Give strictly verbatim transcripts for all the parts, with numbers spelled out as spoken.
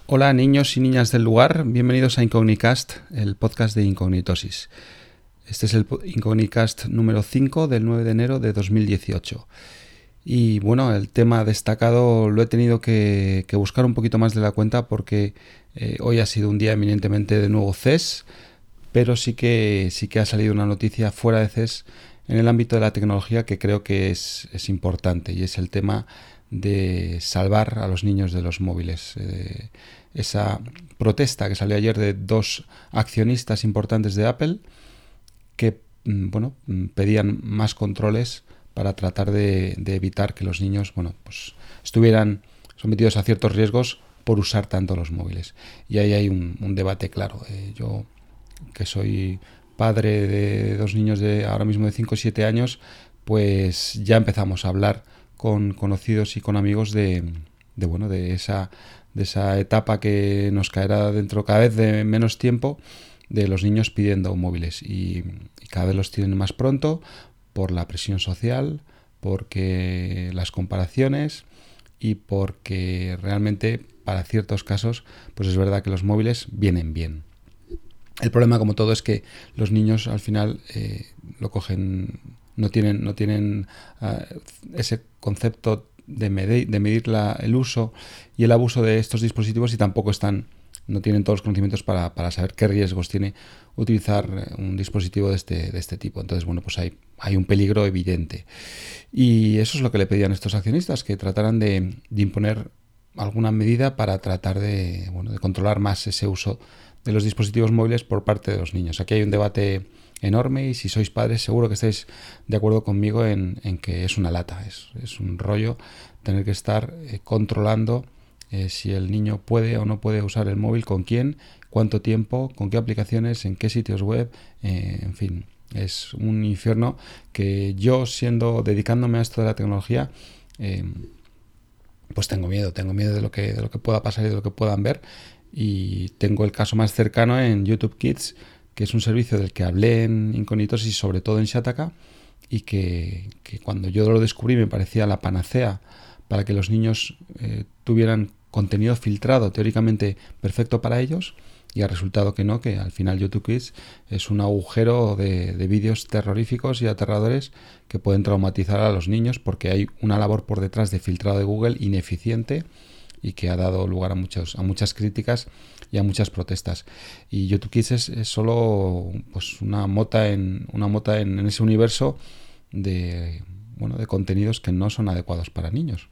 Hola niños y niñas del lugar, bienvenidos a Incognicast, el podcast de Incognitosis. Este es el Incognicast número cinco del nueve de enero de dos mil dieciocho. Y bueno, el tema destacado lo he tenido que, que buscar un poquito más de la cuenta porque eh, hoy ha sido un día eminentemente de nuevo C E S, pero sí que, sí que ha salido una noticia fuera de C E S en el ámbito de la tecnología que creo que es, es importante, y es el tema de salvar a los niños de los móviles. Eh, esa protesta que salió ayer de dos accionistas importantes de Apple que bueno, pedían más controles para tratar de, de evitar que los niños bueno, pues estuvieran sometidos a ciertos riesgos por usar tanto los móviles. Y ahí hay un, un debate claro. Eh, yo, que soy padre de dos niños de ahora mismo de cinco y siete años, pues ya empezamos a hablar con conocidos y con amigos de, de bueno, de esa, de esa etapa que nos caerá dentro cada vez de menos tiempo, de los niños pidiendo móviles, y, y cada vez los tienen más pronto por la presión social, porque las comparaciones y porque realmente para ciertos casos pues es verdad que los móviles vienen bien. El problema, como todo, es que los niños al final eh, lo cogen, no tienen, no tienen uh, ese concepto de medir, de medir la, el uso y el abuso de estos dispositivos, y tampoco están, no tienen todos los conocimientos para, para saber qué riesgos tiene utilizar un dispositivo de este, de este tipo. Entonces, bueno, pues hay, hay un peligro evidente. Y eso es lo que le pedían estos accionistas, que trataran de, de imponer alguna medida para tratar de, bueno, de controlar más ese uso de los dispositivos móviles por parte de los niños. Aquí hay un debate enorme, y si sois padres seguro que estáis de acuerdo conmigo en, en que es una lata, es, es un rollo tener que estar eh, controlando eh, si el niño puede o no puede usar el móvil, con quién, cuánto tiempo, con qué aplicaciones, en qué sitios web, eh, en fin, es un infierno que yo, siendo dedicándome a esto de la tecnología, eh, pues tengo miedo, tengo miedo de lo que, de lo que pueda pasar y de lo que puedan ver. Y tengo el caso más cercano en YouTube Kids, que es un servicio del que hablé en Incógnitos y sobre todo en Shataka, y que, que cuando yo lo descubrí me parecía la panacea para que los niños eh, tuvieran contenido filtrado teóricamente perfecto para ellos, y ha resultado que no, que al final YouTube Kids es un agujero de, de vídeos terroríficos y aterradores que pueden traumatizar a los niños, porque hay una labor por detrás de filtrado de Google ineficiente y que ha dado lugar a, muchos, a muchas críticas y a muchas protestas. Y YouTube Kids es, es solo pues una mota en una mota en, en ese universo de, bueno, de contenidos que no son adecuados para niños.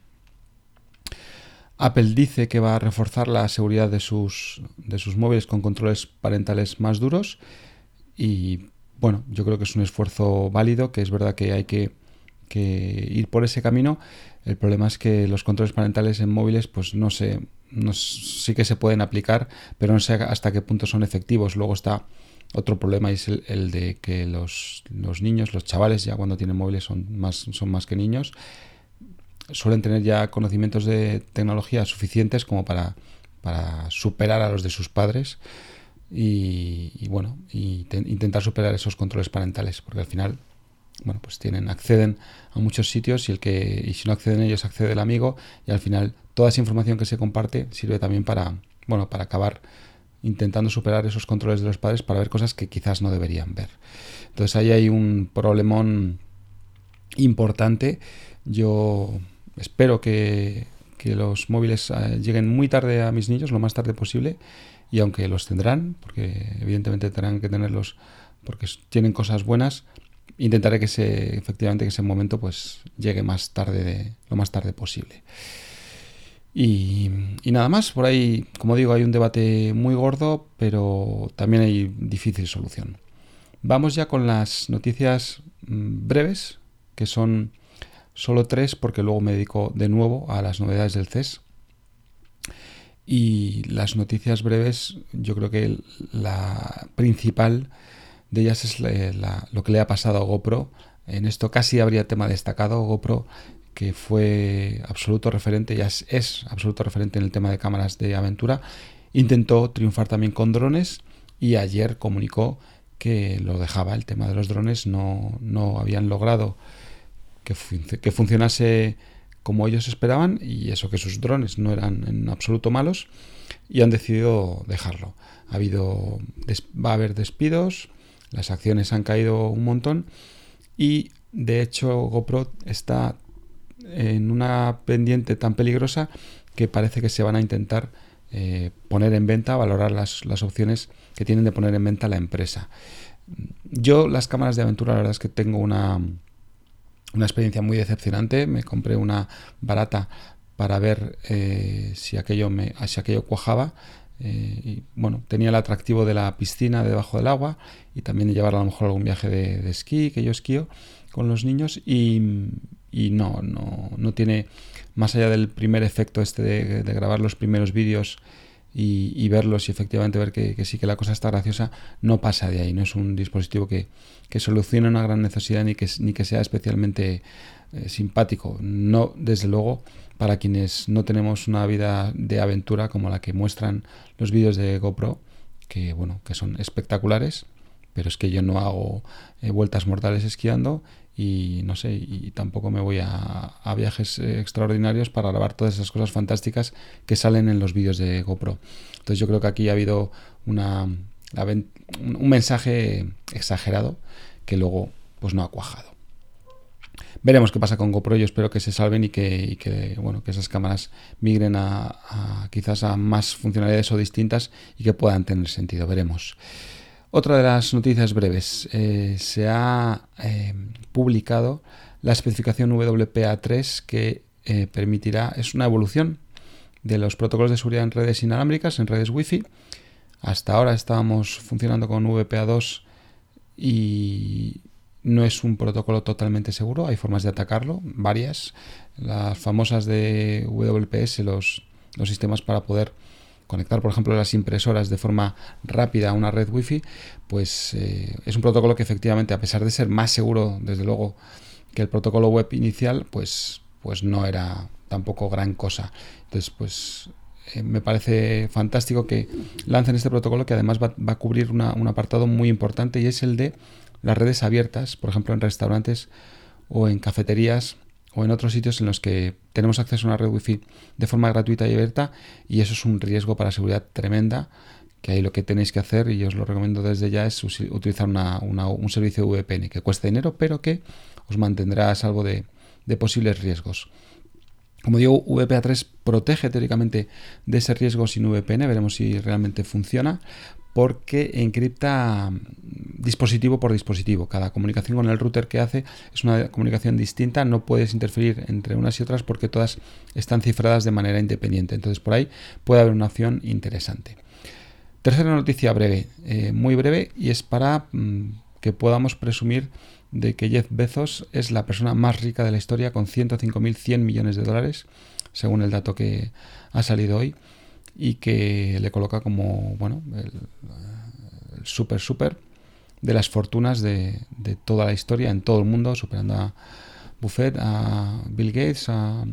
Apple dice que va a reforzar la seguridad de sus, de sus móviles con controles parentales más duros, y bueno, yo creo que es un esfuerzo válido, que es verdad que hay que, que ir por ese camino. El problema es que los controles parentales en móviles, pues no sé, no, sí que se pueden aplicar, pero no sé hasta qué punto son efectivos. Luego está otro problema, y es el, el de que los, los niños, los chavales, ya cuando tienen móviles son más, son más que niños, suelen tener ya conocimientos de tecnología suficientes como para, para superar a los de sus padres y, y bueno, y te, intentar superar esos controles parentales, porque al final, bueno, pues tienen, acceden a muchos sitios, y el que, y si no acceden ellos, accede el amigo, y al final toda esa información que se comparte sirve también para, bueno, para acabar intentando superar esos controles de los padres para ver cosas que quizás no deberían ver. Entonces ahí hay un problemón importante. Yo espero que, que los móviles eh, lleguen muy tarde a mis niños, lo más tarde posible, y aunque los tendrán, porque evidentemente tendrán que tenerlos porque tienen cosas buenas, intentaré que ese, efectivamente que ese momento pues llegue más tarde, de, lo más tarde posible. Y, y nada más, por ahí, como digo, hay un debate muy gordo, pero también hay difícil solución. Vamos ya con las noticias mmm, breves, que son solo tres, porque luego me dedico de nuevo a las novedades del C E S. Y las noticias breves, yo creo que la principal de ellas es la, la, lo que le ha pasado a GoPro. En esto casi habría tema destacado. GoPro, que fue absoluto referente, ya es, es absoluto referente en el tema de cámaras de aventura, intentó triunfar también con drones, y ayer comunicó que lo dejaba. El tema de los drones no, no habían logrado que, fun- que funcionase como ellos esperaban, y eso que sus drones no eran en absoluto malos, y han decidido dejarlo. Ha habido, va a haber despidos, las acciones han caído un montón y de hecho GoPro está en una pendiente tan peligrosa que parece que se van a intentar eh, poner en venta, valorar las, las opciones que tienen de poner en venta la empresa. Yo las cámaras de aventura, la verdad es que tengo una, una experiencia muy decepcionante. Me compré una barata para ver eh, si aquello me, si aquello cuajaba. Eh, y bueno, tenía el atractivo de la piscina debajo del agua y también de llevar a lo mejor algún viaje de, de esquí, que yo esquío con los niños, y, y no, no, no tiene, más allá del primer efecto este de, de grabar los primeros vídeos y, y verlos y efectivamente ver que, que sí que la cosa está graciosa, no pasa de ahí. No es un dispositivo que, que solucione una gran necesidad ni que, ni que sea especialmente eh, simpático. No, desde luego, para quienes no tenemos una vida de aventura como la que muestran los vídeos de GoPro, que bueno, que son espectaculares, pero es que yo no hago eh, vueltas mortales esquiando y no sé, y tampoco me voy a, a viajes eh, extraordinarios para grabar todas esas cosas fantásticas que salen en los vídeos de GoPro. Entonces yo creo que aquí ha habido una, un mensaje exagerado que luego pues no ha cuajado. Veremos qué pasa con GoPro. Yo espero que se salven y que, y que, bueno, que esas cámaras migren a, a quizás a más funcionalidades o distintas y que puedan tener sentido. Veremos. Otra de las noticias breves. Eh, se ha eh, publicado la especificación W P A tres que eh, permitirá, es una evolución de los protocolos de seguridad en redes inalámbricas, en redes Wi-Fi. Hasta ahora estábamos funcionando con W P A dos y no es un protocolo totalmente seguro, hay formas de atacarlo, varias. Las famosas de W P S, los, los sistemas para poder conectar, por ejemplo, las impresoras de forma rápida a una red Wi-Fi, pues eh, es un protocolo que efectivamente, a pesar de ser más seguro, desde luego, que el protocolo web inicial, pues, pues no era tampoco gran cosa. Entonces, pues eh, me parece fantástico que lancen este protocolo, que además va, va a cubrir una, un apartado muy importante, y es el de las redes abiertas, por ejemplo, en restaurantes o en cafeterías o en otros sitios en los que tenemos acceso a una red Wi-Fi de forma gratuita y abierta, y eso es un riesgo para la seguridad tremenda, que ahí lo que tenéis que hacer, y os lo recomiendo desde ya, es utilizar una, una, un servicio de V P N que cuesta dinero, pero que os mantendrá a salvo de, de posibles riesgos. Como digo, W P A tres protege teóricamente de ese riesgo sin V P N, veremos si realmente funciona, porque encripta dispositivo por dispositivo. Cada comunicación con el router que hace es una comunicación distinta, no puedes interferir entre unas y otras porque todas están cifradas de manera independiente. Entonces por ahí puede haber una opción interesante. Tercera noticia breve, eh, muy breve, y es para mmm, que podamos presumir de que Jeff Bezos es la persona más rica de la historia, con ciento cinco mil cien millones de dólares, según el dato que ha salido hoy, y que le coloca como, bueno, el, el super super de las fortunas de, de toda la historia en todo el mundo, superando a Buffett, a Bill Gates, a,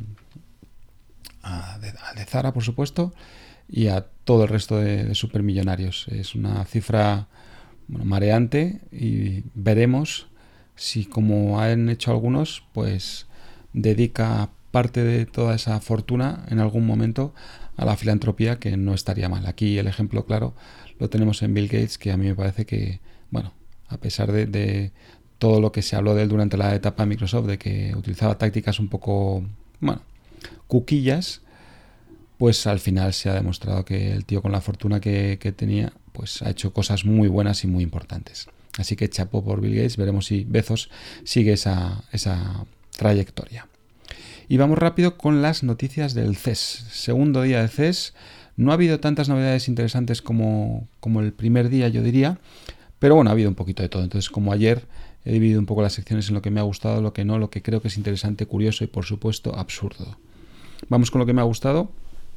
a, a de Zara, por supuesto, y a todo el resto de, de supermillonarios. Es una cifra, bueno, mareante, y veremos si, como han hecho algunos, pues dedica parte de toda esa fortuna en algún momento a la filantropía, que no estaría mal. Aquí el ejemplo claro lo tenemos en Bill Gates, que a mí me parece que, bueno, a pesar de, de todo lo que se habló de él durante la etapa de Microsoft, de que utilizaba tácticas un poco, bueno, cuquillas, pues al final se ha demostrado que el tío, con la fortuna que, que tenía, pues ha hecho cosas muy buenas y muy importantes. Así que chapó por Bill Gates, veremos si Bezos sigue esa, esa trayectoria. Y vamos rápido con las noticias del C E S. Segundo día de C E S. No ha habido tantas novedades interesantes como, como el primer día, yo diría, pero bueno, ha habido un poquito de todo. Entonces, como ayer, he dividido un poco las secciones en lo que me ha gustado, lo que no, lo que creo que es interesante, curioso y, por supuesto, absurdo. Vamos con lo que me ha gustado.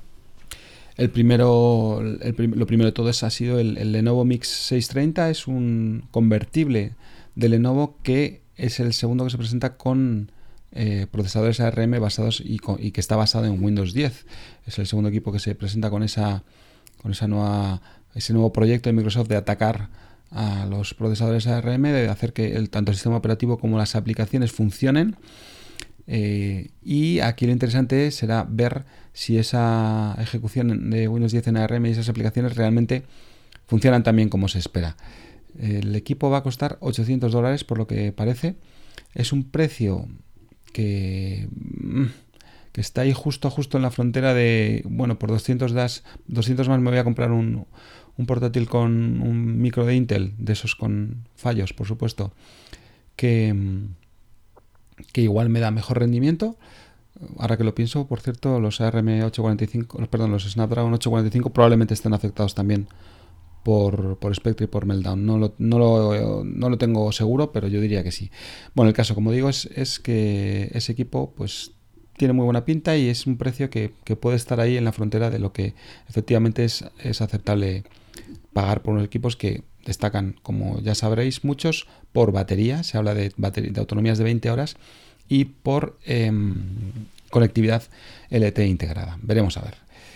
El primero, el prim- lo primero de todo es, ha sido el, el Lenovo Mix seiscientos treinta. Es un convertible de Lenovo que es el segundo que se presenta con Eh, procesadores A R M basados y, con, y que está basado en Windows diez. Es el segundo equipo que se presenta con esa con esa nueva ese nuevo proyecto de Microsoft de atacar a los procesadores A R M, de hacer que el, tanto el sistema operativo como las aplicaciones funcionen. Eh, y aquí lo interesante será ver si esa ejecución de Windows diez en A R M y esas aplicaciones realmente funcionan tan bien como se espera. El equipo va a costar ochocientos dólares por lo que parece. Es un precio que, que está ahí justo justo en la frontera de, bueno, por doscientos, das, doscientos más me voy a comprar un, un portátil con un micro de Intel, de esos con fallos, por supuesto, que, que igual me da mejor rendimiento. Ahora que lo pienso, por cierto, los A R M ochocientos cuarenta y cinco, perdón, los Snapdragon ochocientos cuarenta y cinco probablemente estén afectados también por, por Spectre y por Meltdown. No lo, no, lo, no lo tengo seguro, pero yo diría que sí. Bueno, el caso, como digo, es, es que ese equipo pues tiene muy buena pinta y es un precio que, que puede estar ahí en la frontera de lo que efectivamente es, es aceptable pagar por unos equipos que destacan, como ya sabréis, muchos por batería. Se habla de, batería, de autonomías de veinte horas y por eh, conectividad L T E integrada. Veremos a ver.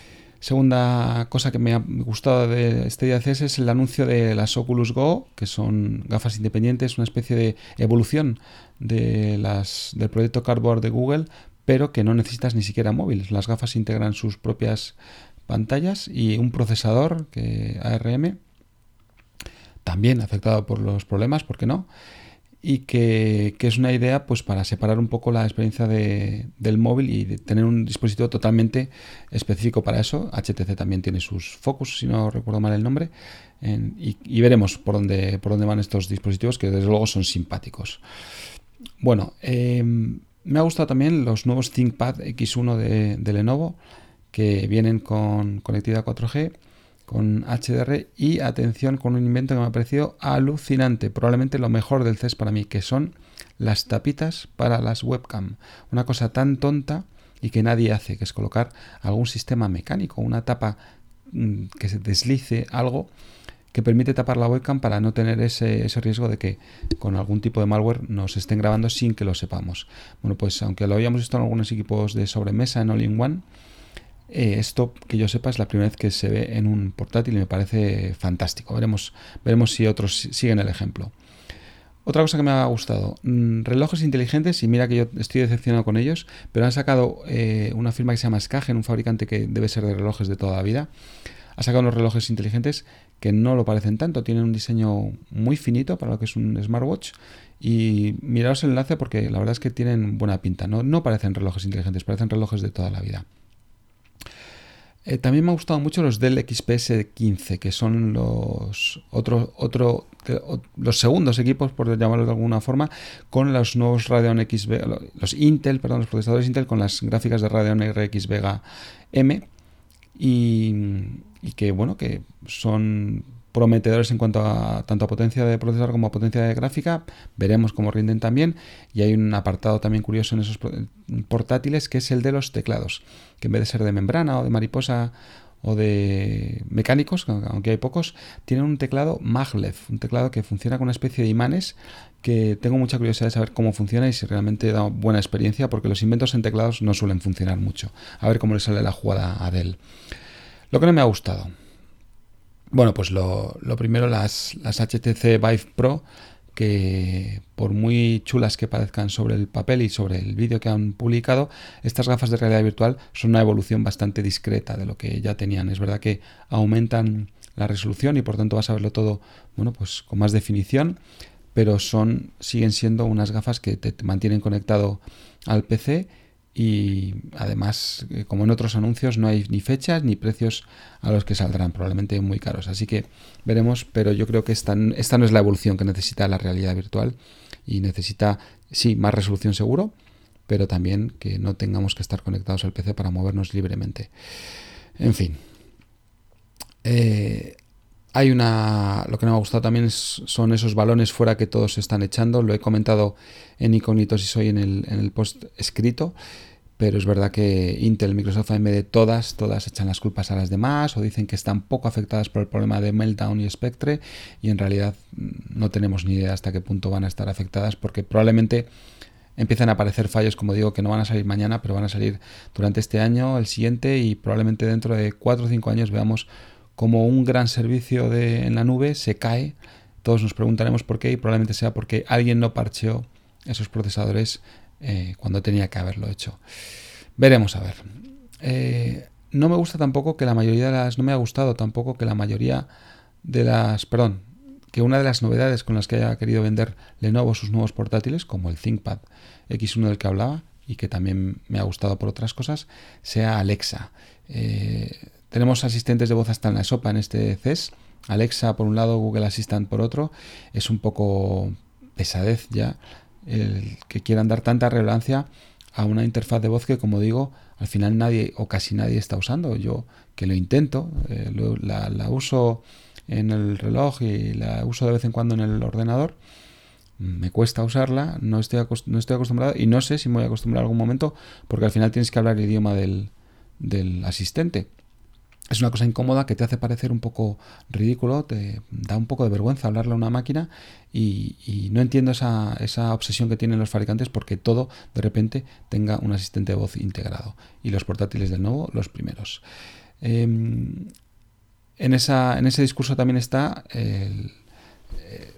Segunda cosa que me ha gustado de este día C S es el anuncio de las Oculus Go, que son gafas independientes, una especie de evolución de las, del proyecto Cardboard de Google, pero que no necesitas ni siquiera móvil. Las gafas integran sus propias pantallas y un procesador que A R M, también afectado por los problemas, ¿por qué no? Y que, que es una idea pues para separar un poco la experiencia de, del móvil y de tener un dispositivo totalmente específico para eso. H T C también tiene sus Focus, si no recuerdo mal el nombre, en, y, y veremos por dónde, por dónde van estos dispositivos, que desde luego son simpáticos. Bueno, eh, me ha gustado también los nuevos ThinkPad X uno de, de Lenovo, que vienen con conectividad cuatro G, con H D R y, atención, con un invento que me ha parecido alucinante, probablemente lo mejor del C E S para mí, que son las tapitas para las webcam. Una cosa tan tonta y que nadie hace, que es colocar algún sistema mecánico, una tapa mmm, que se deslice, algo que permite tapar la webcam para no tener ese, ese riesgo de que con algún tipo de malware nos estén grabando sin que lo sepamos. Bueno, pues aunque lo habíamos visto en algunos equipos de sobremesa en All-in-One, Eh, esto, que yo sepa, es la primera vez que se ve en un portátil y me parece fantástico. Veremos, veremos si otros siguen el ejemplo. Otra cosa que me ha gustado, mmm, relojes inteligentes, y mira que yo estoy decepcionado con ellos, pero han sacado eh, una firma que se llama Skagen, un fabricante que debe ser de relojes de toda la vida. Ha sacado unos relojes inteligentes que no lo parecen tanto, tienen un diseño muy finito para lo que es un smartwatch. Y miraos el enlace porque la verdad es que tienen buena pinta. No, no parecen relojes inteligentes, parecen relojes de toda la vida. Eh, también me han gustado mucho los Dell X P S quince, que son los otro, otro, de, o, los segundos equipos, por llamarlos de alguna forma, con los nuevos Radeon X Vega, los Intel, perdón, los procesadores Intel con las gráficas de Radeon R X Vega M, y, y que bueno, que son prometedores en cuanto a tanto a potencia de procesador como a potencia de gráfica. Veremos cómo rinden también. Y hay un apartado también curioso en esos portátiles, que es el de los teclados, que en vez de ser de membrana o de mariposa o de mecánicos, aunque hay pocos, tienen un teclado maglev, un teclado que funciona con una especie de imanes, que tengo mucha curiosidad de saber cómo funciona y si realmente da buena experiencia, porque los inventos en teclados no suelen funcionar mucho. A ver cómo le sale la jugada a Dell. Lo que no me ha gustado, bueno, pues lo, lo primero, las, las H T C Vive Pro, que por muy chulas que parezcan sobre el papel y sobre el vídeo que han publicado, estas gafas de realidad virtual son una evolución bastante discreta de lo que ya tenían. Es verdad que aumentan la resolución y por tanto vas a verlo todo, bueno, pues con más definición, pero son, siguen siendo unas gafas que te mantienen conectado al P C. Y además, como en otros anuncios, no hay ni fechas ni precios a los que saldrán, probablemente muy caros. Así que veremos, pero yo creo que esta, esta no es la evolución que necesita la realidad virtual y necesita, sí, más resolución seguro, pero también que no tengamos que estar conectados al P C para movernos libremente. En fin. Eh, hay una... Lo que no me ha gustado también es, son esos balones fuera que todos se están echando. Lo he comentado en Incógnitos hoy en el, en el post escrito, pero es verdad que Intel, Microsoft, A M D, todas, todas echan las culpas a las demás o dicen que están poco afectadas por el problema de Meltdown y Spectre, y en realidad no tenemos ni idea hasta qué punto van a estar afectadas, porque probablemente empiezan a aparecer fallos, como digo, que no van a salir mañana, pero van a salir durante este año, el siguiente, y probablemente dentro de cuatro o cinco años veamos como un gran servicio de, en la nube se cae. Todos nos preguntaremos por qué, y probablemente sea porque alguien no parcheó esos procesadores eh, cuando tenía que haberlo hecho. Veremos a ver. Eh, no me gusta tampoco que la mayoría de las... No me ha gustado tampoco que la mayoría de las... Perdón, que una de las novedades con las que haya querido vender Lenovo sus nuevos portátiles, como el ThinkPad equis uno del que hablaba, y que también me ha gustado por otras cosas, sea Alexa. Eh, tenemos asistentes de voz hasta en la sopa en este C E S. Alexa por un lado, Google Assistant por otro. Es un poco pesadez ya el que quieran dar tanta relevancia a una interfaz de voz que, como digo, al final nadie o casi nadie está usando. Yo que lo intento, eh, lo, la, la uso en el reloj y la uso de vez en cuando en el ordenador. Me cuesta usarla, no estoy, acost- no estoy acostumbrado y no sé si me voy a acostumbrar en algún momento, porque al final tienes que hablar el idioma del, del asistente. Es una cosa incómoda que te hace parecer un poco ridículo, te da un poco de vergüenza hablarle a una máquina y, y no entiendo esa, esa obsesión que tienen los fabricantes porque todo de repente tenga un asistente de voz integrado. Y los portátiles de nuevo, los primeros. Eh, en, esa, en ese discurso también está el, eh,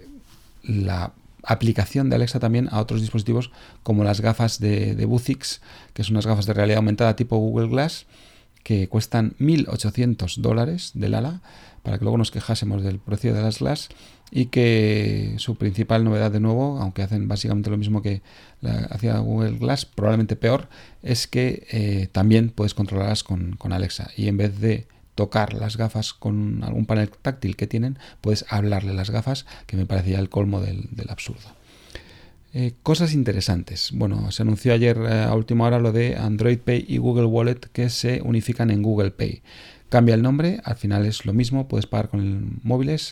la aplicación de Alexa también a otros dispositivos como las gafas de, de Vuzix, que son unas gafas de realidad aumentada tipo Google Glass, que cuestan mil ochocientos dólares del ala, para que luego nos quejásemos del precio de las Glass, y que su principal novedad de nuevo, aunque hacen básicamente lo mismo que la, hacía Google Glass, probablemente peor, es que eh, también puedes controlarlas con, con Alexa, y en vez de tocar las gafas con algún panel táctil que tienen, puedes hablarle las gafas, que me parecía el colmo del, del absurdo. Eh, cosas interesantes. Bueno, se anunció ayer eh, a última hora lo de Android Pay y Google Wallet que se unifican en Google Pay. Cambia el nombre, al final es lo mismo, puedes pagar con móviles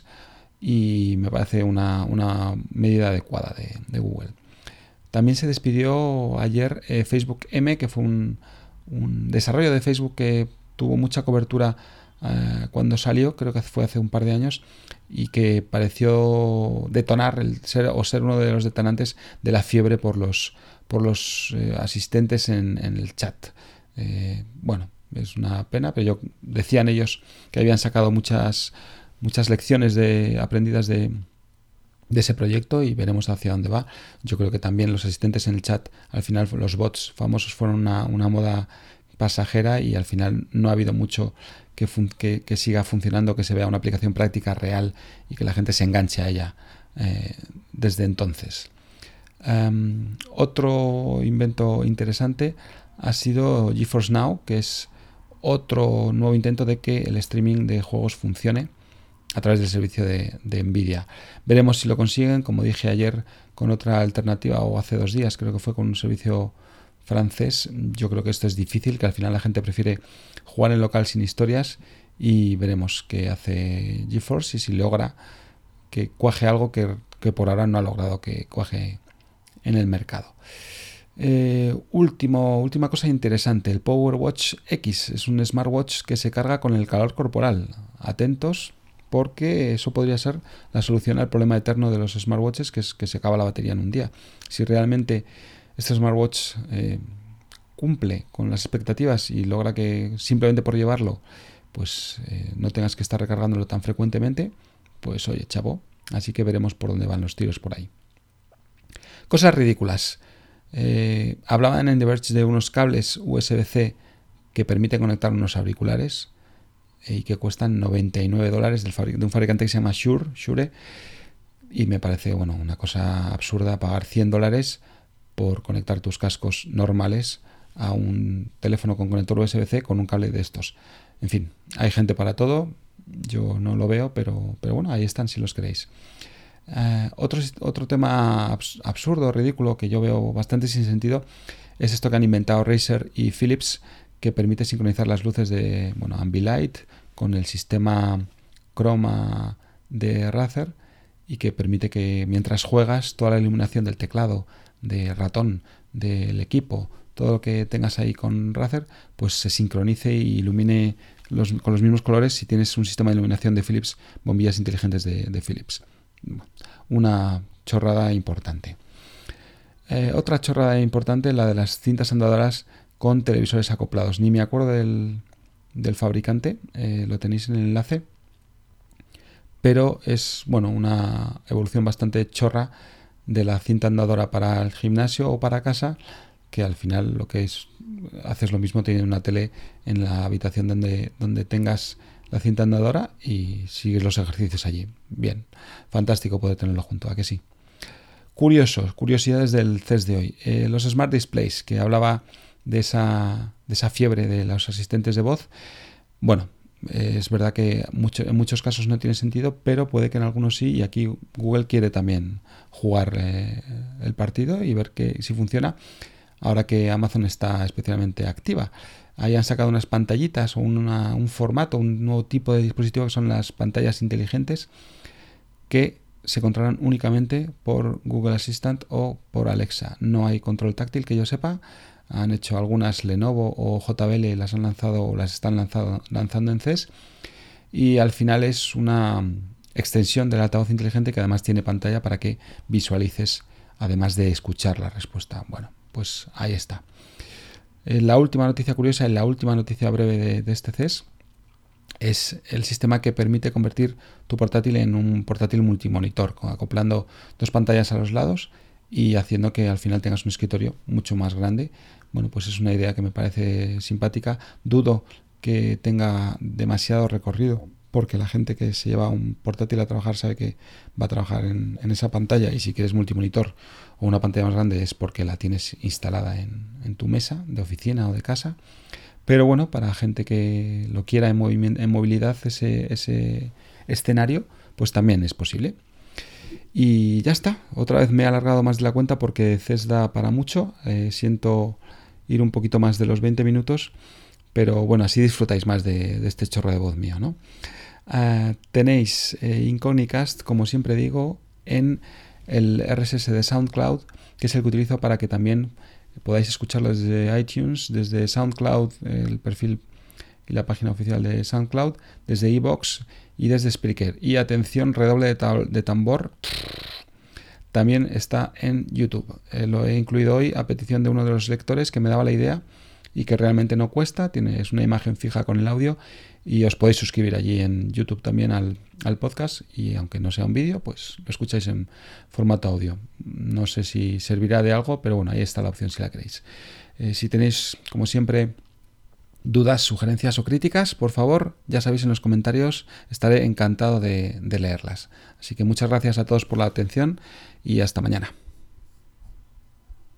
y me parece una, una medida adecuada de, de Google. También se despidió ayer eh, Facebook M, que fue un, un desarrollo de Facebook que tuvo mucha cobertura eh, cuando salió, creo que fue hace un par de años, y que pareció detonar el ser o ser uno de los detonantes de la fiebre por los por los eh, asistentes en, en el chat. Eh, bueno, es una pena, pero yo decían ellos que habían sacado muchas muchas lecciones de aprendidas de de ese proyecto y veremos hacia dónde va. Yo creo que también los asistentes en el chat, al final los bots famosos fueron una, una moda pasajera y al final no ha habido mucho que, fun- que, que siga funcionando, que se vea una aplicación práctica real y que la gente se enganche a ella eh, desde entonces. Um, otro invento interesante ha sido GeForce Now, que es otro nuevo intento de que el streaming de juegos funcione a través del servicio de, de Nvidia. Veremos si lo consiguen, como dije ayer, con otra alternativa, o hace dos días, creo que fue con un servicio francés. Yo creo que esto es difícil, que al final la gente prefiere jugar en local sin historias, y veremos qué hace GeForce y si logra que cuaje algo que, que por ahora no ha logrado que cuaje en el mercado. Eh, último, última cosa interesante, el PowerWatch X es un smartwatch que se carga con el calor corporal. Atentos, porque eso podría ser la solución al problema eterno de los smartwatches, que es que se acaba la batería en un día. Si realmente este smartwatch eh, cumple con las expectativas y logra que simplemente por llevarlo pues eh, no tengas que estar recargándolo tan frecuentemente, pues oye, chavo, así que veremos por dónde van los tiros por ahí. Cosas ridículas. Eh, hablaban en The Verge de unos cables U S B-C que permiten conectar unos auriculares y que cuestan noventa y nueve dólares del fabric- de un fabricante que se llama Shure, Shure, y me parece bueno una cosa absurda pagar cien dólares por conectar tus cascos normales a un teléfono con conector U S B-C con un cable de estos. En fin, hay gente para todo, yo no lo veo, pero, pero bueno, ahí están si los queréis. Uh, otro, otro tema abs- absurdo, ridículo, que yo veo bastante sin sentido, es esto que han inventado Razer y Philips, que permite sincronizar las luces de bueno, Ambilight con el sistema Chroma de Razer, y que permite que mientras juegas toda la iluminación del teclado, de ratón, del equipo, todo lo que tengas ahí con Razer, pues se sincronice y ilumine los, con los mismos colores si tienes un sistema de iluminación de Philips, bombillas inteligentes de, de Philips. Una chorrada importante. Eh, otra chorrada importante, la de las cintas andadoras con televisores acoplados. Ni me acuerdo del, del fabricante, eh, lo tenéis en el enlace, pero es bueno una evolución bastante chorra de la cinta andadora para el gimnasio o para casa, que al final lo que es, haces lo mismo teniendo una tele en la habitación donde, donde tengas la cinta andadora y sigues los ejercicios allí. Bien, fantástico poder tenerlo junto, ¿a que sí? Curiosos, curiosidades del C E S de hoy. Eh, los Smart Displays, que hablaba de esa, de esa fiebre de los asistentes de voz. Bueno, eh, es verdad que mucho, en muchos casos no tiene sentido, pero puede que en algunos sí, y aquí Google quiere también jugar eh, el partido y ver que si funciona, ahora que Amazon está especialmente activa. Ahí han sacado unas pantallitas o una, un formato, un nuevo tipo de dispositivo que son las pantallas inteligentes, que se controlan únicamente por Google Assistant o por Alexa. No hay control táctil que yo sepa. Han hecho algunas Lenovo o J B L, las han lanzado o las están lanzado, lanzando en C E S, y al final es una extensión del altavoz inteligente que además tiene pantalla para que visualices, además de escuchar la respuesta. Bueno, pues ahí está. La última noticia curiosa y la última noticia breve de, de este C E S es el sistema que permite convertir tu portátil en un portátil multimonitor, acoplando dos pantallas a los lados y haciendo que al final tengas un escritorio mucho más grande. Bueno, pues es una idea que me parece simpática. Dudo que tenga demasiado recorrido, porque la gente que se lleva un portátil a trabajar sabe que va a trabajar en, en esa pantalla, y si quieres multimonitor o una pantalla más grande es porque la tienes instalada en, en tu mesa de oficina o de casa. Pero bueno, para gente que lo quiera en, movimiento, en movilidad, ese, ese escenario, pues también es posible. Y ya está. Otra vez me he alargado más de la cuenta porque C E S da para mucho. Eh, siento ir un poquito más de los veinte minutos, pero bueno, así disfrutáis más de, de este chorro de voz mío, ¿no? Uh, tenéis eh, Incognicast, como siempre digo, en el R S S de SoundCloud, que es el que utilizo para que también podáis escucharlo desde iTunes, desde SoundCloud, el perfil y la página oficial de SoundCloud, desde iVoox y desde Spreaker. Y atención, redoble de, ta- de tambor, también está en YouTube. Eh, lo he incluido hoy a petición de uno de los lectores que me daba la idea y que realmente no cuesta. Tienes una imagen fija con el audio y os podéis suscribir allí en YouTube también al, al podcast, y aunque no sea un vídeo, pues lo escucháis en formato audio. No sé si servirá de algo, pero bueno, ahí está la opción si la queréis. Eh, si tenéis, como siempre, dudas, sugerencias o críticas, por favor, ya sabéis, en los comentarios, estaré encantado de, de leerlas. Así que muchas gracias a todos por la atención y hasta mañana.